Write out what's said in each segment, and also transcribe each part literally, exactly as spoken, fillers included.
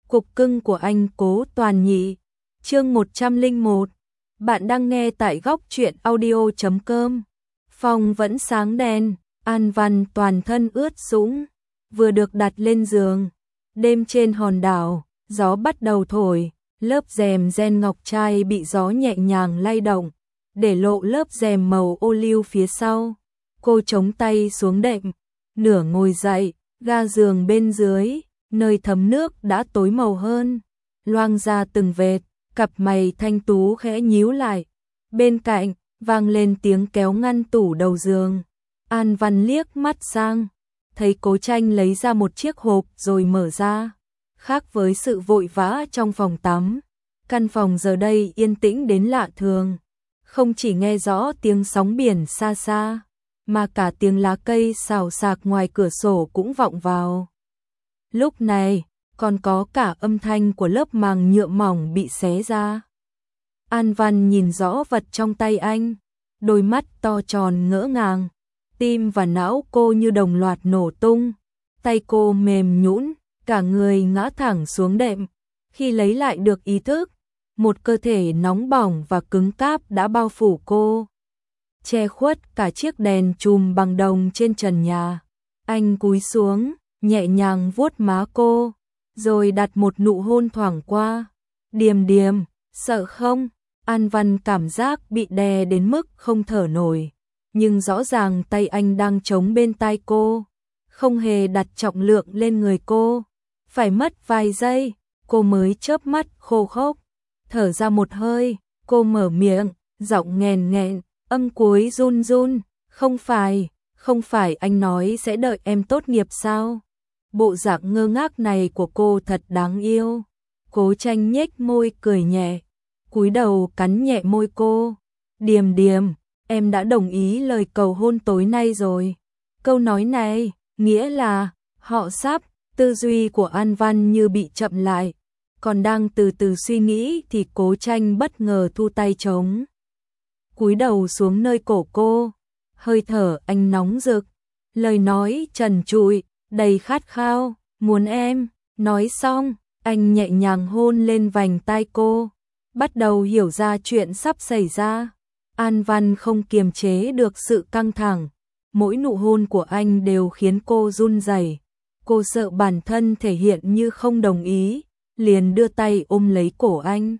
Cục cưng của anh Cố Toàn Nhị. Chương một trăm lẻ một. Bạn đang nghe tại góc truyện audio chấm com. Phòng vẫn sáng đèn, An Văn toàn thân ướt sũng, vừa được đặt lên giường. Đêm trên hòn đảo, gió bắt đầu thổi, lớp rèm ren ngọc trai bị gió nhẹ nhàng lay động, để lộ lớp rèm màu ô liu phía sau. Cô chống tay xuống đệm, nửa ngồi dậy, ga giường bên dưới, nơi thấm nước đã tối màu hơn, loang ra từng vệt, cặp mày thanh tú khẽ nhíu lại. Bên cạnh, vang lên tiếng kéo ngăn tủ đầu giường. An Văn liếc mắt sang, thấy Cố Tranh lấy ra một chiếc hộp rồi mở ra. Khác với sự vội vã trong phòng tắm, căn phòng giờ đây yên tĩnh đến lạ thường. Không chỉ nghe rõ tiếng sóng biển xa xa, mà cả tiếng lá cây xào xạc ngoài cửa sổ cũng vọng vào. Lúc này, còn có cả âm thanh của lớp màng nhựa mỏng bị xé ra. An Văn nhìn rõ vật trong tay anh, đôi mắt to tròn ngỡ ngàng, tim và não cô như đồng loạt nổ tung, tay cô mềm nhũn, cả người ngã thẳng xuống đệm. Khi lấy lại được ý thức, một cơ thể nóng bỏng và cứng cáp đã bao phủ cô, che khuất cả chiếc đèn chùm bằng đồng trên trần nhà. Anh cúi xuống, nhẹ nhàng vuốt má cô, rồi đặt một nụ hôn thoảng qua. Điềm điềm, sợ không? An Văn cảm giác bị đè đến mức không thở nổi, nhưng rõ ràng tay anh đang chống bên tai cô, không hề đặt trọng lượng lên người cô. Phải mất vài giây, cô mới chớp mắt khô khốc, thở ra một hơi. Cô mở miệng, giọng nghèn nghẹn, âm cuối run run, "Không phải, không phải anh nói sẽ đợi em tốt nghiệp sao?" Bộ dạng ngơ ngác này của cô thật đáng yêu. Cố Tranh nhếch môi cười nhẹ, cúi đầu cắn nhẹ môi cô. "Điềm điềm, em đã đồng ý lời cầu hôn tối nay rồi." Câu nói này, nghĩa là họ sắp. Tư duy của An Văn như bị chậm lại, còn đang từ từ suy nghĩ thì Cố Tranh bất ngờ thu tay trống, cúi đầu xuống nơi cổ cô. Hơi thở anh nóng rực, lời nói trần trụi, đầy khát khao, "Muốn em." Nói xong, anh nhẹ nhàng hôn lên vành tai cô, bắt đầu hiểu ra chuyện sắp xảy ra. An Văn không kiềm chế được sự căng thẳng, mỗi nụ hôn của anh đều khiến cô run rẩy. Cô sợ bản thân thể hiện như không đồng ý, liền đưa tay ôm lấy cổ anh.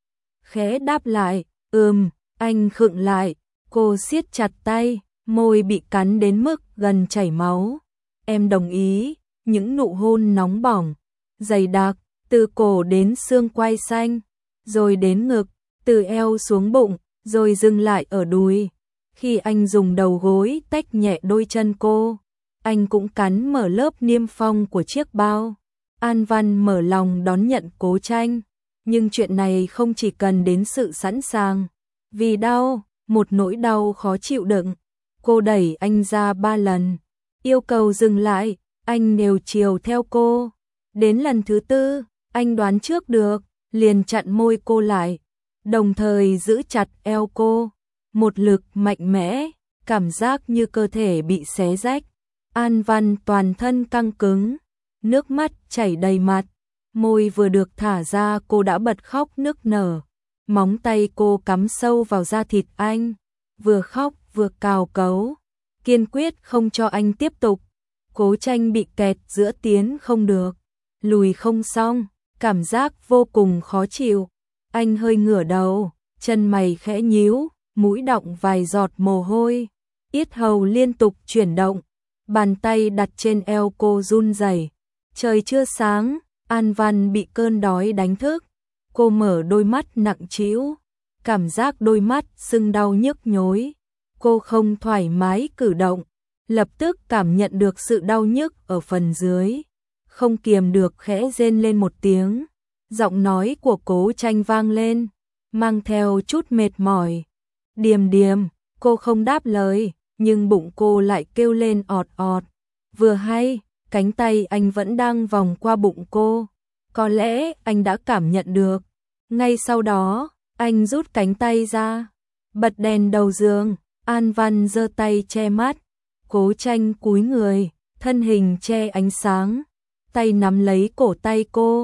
Khẽ đáp lại, "Ừm." Anh khựng lại, cô siết chặt tay, môi bị cắn đến mức gần chảy máu. "Em đồng ý." Những nụ hôn nóng bỏng, dày đặc, từ cổ đến xương quai xanh, rồi đến ngực, từ eo xuống bụng, rồi dừng lại ở đùi. Khi anh dùng đầu gối tách nhẹ đôi chân cô, anh cũng cắn mở lớp niêm phong của chiếc bao. An Văn mở lòng đón nhận Cố Tranh, nhưng chuyện này không chỉ cần đến sự sẵn sàng. Vì đau, một nỗi đau khó chịu đựng, cô đẩy anh ra ba lần, yêu cầu dừng lại, anh đều chiều theo cô. Đến lần thứ tư, anh đoán trước được, liền chặn môi cô lại, đồng thời giữ chặt eo cô. Một lực mạnh mẽ, cảm giác như cơ thể bị xé rách. An Văn toàn thân căng cứng, nước mắt chảy đầy mặt, môi vừa được thả ra cô đã bật khóc nức nở. Móng tay cô cắm sâu vào da thịt anh, vừa khóc vừa cào cấu, kiên quyết không cho anh tiếp tục. Cố Tranh bị kẹt giữa tiến không được, lùi không xong, cảm giác vô cùng khó chịu. Anh hơi ngửa đầu, chân mày khẽ nhíu, mũi đọng vài giọt mồ hôi, yết hầu liên tục chuyển động, bàn tay đặt trên eo cô run rẩy. Trời chưa sáng, An Văn bị cơn đói đánh thức. Cô mở đôi mắt nặng trĩu, cảm giác đôi mắt sưng đau nhức nhối. Cô không thoải mái cử động, lập tức cảm nhận được sự đau nhức ở phần dưới, không kiềm được khẽ rên lên một tiếng. Giọng nói của Cố Tranh vang lên, mang theo chút mệt mỏi. "Điềm điềm." Cô không đáp lời, nhưng bụng cô lại kêu lên ọt ọt. Vừa hay, cánh tay anh vẫn đang vòng qua bụng cô. Có lẽ anh đã cảm nhận được. Ngay sau đó, anh rút cánh tay ra, bật đèn đầu giường. An Văn giơ tay che mắt, Cố Tranh cúi người, thân hình che ánh sáng, tay nắm lấy cổ tay cô,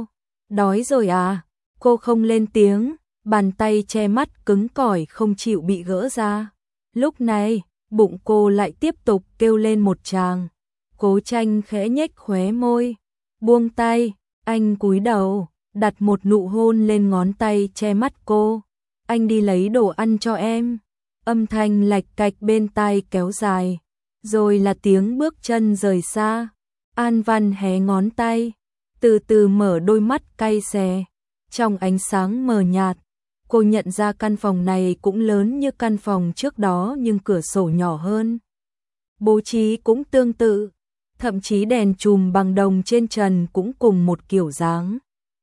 Đói rồi à? Cô không lên tiếng, bàn tay che mắt cứng cỏi không chịu bị gỡ ra. Lúc này, bụng cô lại tiếp tục kêu lên một tràng. Cố Tranh khẽ nhếch khóe môi, buông tay, anh cúi đầu, đặt một nụ hôn lên ngón tay che mắt cô. Anh đi lấy đồ ăn cho em. Âm thanh lạch cạch bên tai kéo dài, rồi là tiếng bước chân rời xa. An Văn hé ngón tay, từ từ mở đôi mắt cay xè. Trong ánh sáng mờ nhạt, cô nhận ra căn phòng này cũng lớn như căn phòng trước đó nhưng cửa sổ nhỏ hơn. Bố trí cũng tương tự, thậm chí đèn chùm bằng đồng trên trần cũng cùng một kiểu dáng.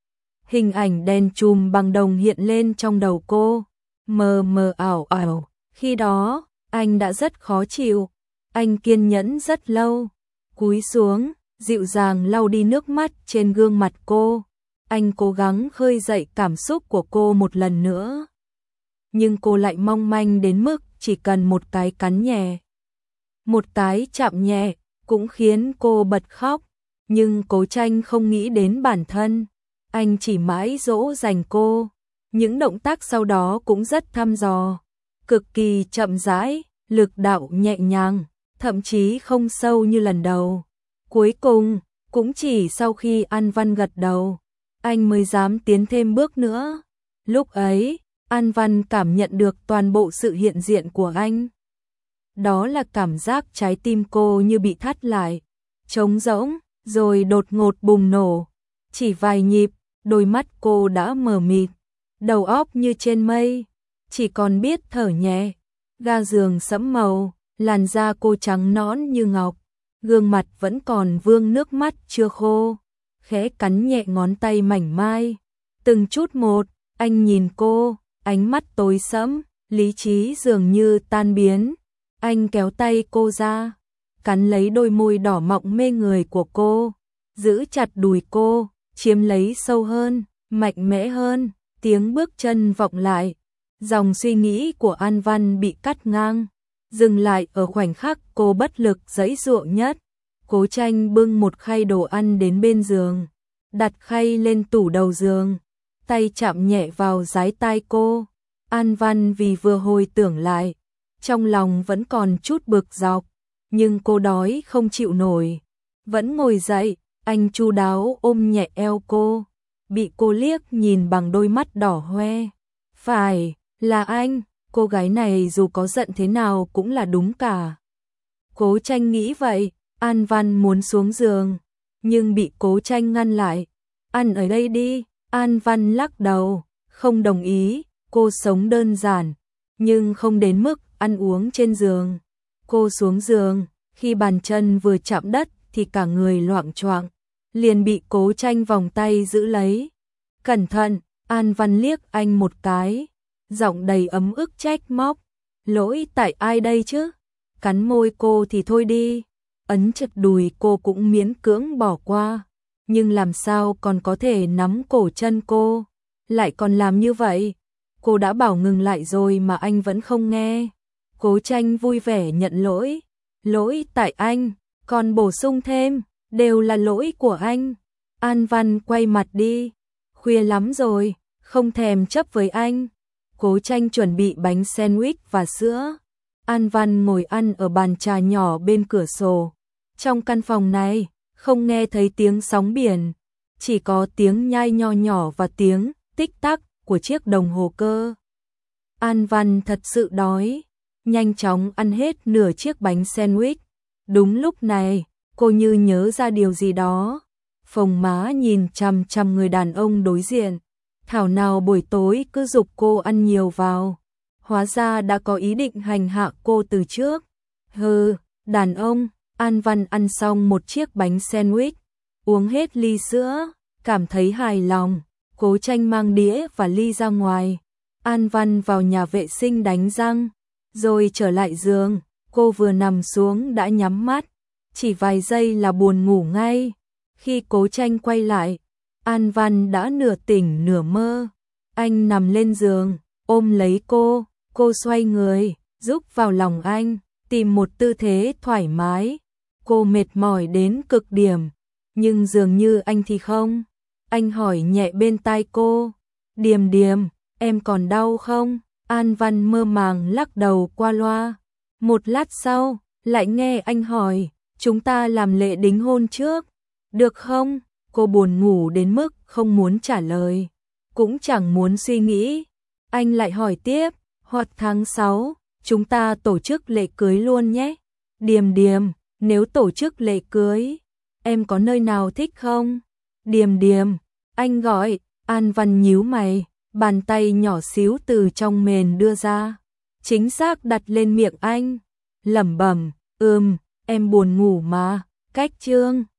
Hình ảnh đèn chùm bằng đồng hiện lên trong đầu cô, mờ mờ ảo ảo. Khi đó, anh đã rất khó chịu, anh kiên nhẫn rất lâu, cúi xuống, dịu dàng lau đi nước mắt trên gương mặt cô. Anh cố gắng khơi dậy cảm xúc của cô một lần nữa. Nhưng cô lại mong manh đến mức chỉ cần một cái cắn nhẹ, một cái chạm nhẹ, cũng khiến cô bật khóc. Nhưng Cố Tranh không nghĩ đến bản thân, anh chỉ mãi dỗ dành cô. Những động tác sau đó cũng rất thăm dò, cực kỳ chậm rãi, lực đạo nhẹ nhàng, thậm chí không sâu như lần đầu. Cuối cùng, cũng chỉ sau khi An Văn gật đầu, anh mới dám tiến thêm bước nữa. Lúc ấy, An Văn cảm nhận được toàn bộ sự hiện diện của anh. Đó là cảm giác trái tim cô như bị thắt lại, trống rỗng, rồi đột ngột bùng nổ. Chỉ vài nhịp, đôi mắt cô đã mờ mịt, đầu óc như trên mây, chỉ còn biết thở nhẹ. Ga giường sẫm màu, làn da cô trắng nõn như ngọc, gương mặt vẫn còn vương nước mắt chưa khô, khẽ cắn nhẹ ngón tay mảnh mai. Từng chút một, anh nhìn cô, ánh mắt tối sẫm, lý trí dường như tan biến. Anh kéo tay cô ra, cắn lấy đôi môi đỏ mọng mê người của cô, giữ chặt đùi cô, chiếm lấy sâu hơn, mạnh mẽ hơn. Tiếng bước chân vọng lại, dòng suy nghĩ của An Văn bị cắt ngang, dừng lại ở khoảnh khắc cô bất lực giãy giụa nhất. Cố Tranh bưng một khay đồ ăn đến bên giường, đặt khay lên tủ đầu giường, tay chạm nhẹ vào dái tai cô. An Văn vì vừa hồi tưởng lại, trong lòng vẫn còn chút bực dọc, nhưng cô đói không chịu nổi, vẫn ngồi dậy. Anh chu đáo ôm nhẹ eo cô, bị cô liếc nhìn bằng đôi mắt đỏ hoe. Phải, là anh, cô gái này dù có giận thế nào cũng là đúng cả. Cố Tranh nghĩ vậy. An Văn muốn xuống giường, nhưng bị Cố Tranh ngăn lại. Ăn ở đây đi. An Văn lắc đầu, không đồng ý. Cô sống đơn giản, nhưng không đến mức ăn uống trên giường. Cô xuống giường, khi bàn chân vừa chạm đất thì cả người loạng choạng, liền bị Cố Tranh vòng tay giữ lấy. Cẩn thận. An Văn liếc anh một cái, giọng đầy ấm ức trách móc. Lỗi tại ai đây chứ? Cắn môi cô thì thôi đi, ấn chặt đùi cô cũng miễn cưỡng bỏ qua, nhưng làm sao còn có thể nắm cổ chân cô, lại còn làm như vậy. Cô đã bảo ngừng lại rồi mà anh vẫn không nghe. Cố Tranh vui vẻ nhận lỗi. Lỗi tại anh, còn bổ sung thêm, đều là lỗi của anh. An Văn quay mặt đi. Khuya lắm rồi, không thèm chấp với anh. Cố Tranh chuẩn bị bánh sandwich và sữa. An Văn ngồi ăn ở bàn trà nhỏ bên cửa sổ. Trong căn phòng này, không nghe thấy tiếng sóng biển, chỉ có tiếng nhai nho nhỏ và tiếng tích tắc của chiếc đồng hồ cơ. An Văn thật sự đói, nhanh chóng ăn hết nửa chiếc bánh sandwich. Đúng lúc này, cô như nhớ ra điều gì đó, phồng má nhìn chằm chằm người đàn ông đối diện. Thảo nào buổi tối cứ giục cô ăn nhiều vào, hóa ra đã có ý định hành hạ cô từ trước. Hừ, đàn ông. An Văn ăn xong một chiếc bánh sandwich, uống hết ly sữa, cảm thấy hài lòng. Cố Tranh mang đĩa và ly ra ngoài. An Văn vào nhà vệ sinh đánh răng, rồi trở lại giường. Cô vừa nằm xuống đã nhắm mắt, chỉ vài giây là buồn ngủ ngay. Khi Cố Tranh quay lại, An Văn đã nửa tỉnh nửa mơ. Anh nằm lên giường, ôm lấy cô, cô xoay người, rúc vào lòng anh, tìm một tư thế thoải mái. Cô mệt mỏi đến cực điểm, nhưng dường như anh thì không. Anh hỏi nhẹ bên tai cô. Điềm điềm, em còn đau không? An Văn mơ màng lắc đầu qua loa. Một lát sau, lại nghe anh hỏi, chúng ta làm lễ đính hôn trước, được không? Cô buồn ngủ đến mức không muốn trả lời, cũng chẳng muốn suy nghĩ. Anh lại hỏi tiếp, hoặc tháng sáu, chúng ta tổ chức lễ cưới luôn nhé. Điềm điềm, nếu tổ chức lễ cưới, em có nơi nào thích không? Điềm điềm, anh gọi. An Văn nhíu mày, bàn tay nhỏ xíu từ trong mền đưa ra, chính xác đặt lên miệng anh, lẩm bẩm, ừm, em buồn ngủ mà, cách chương.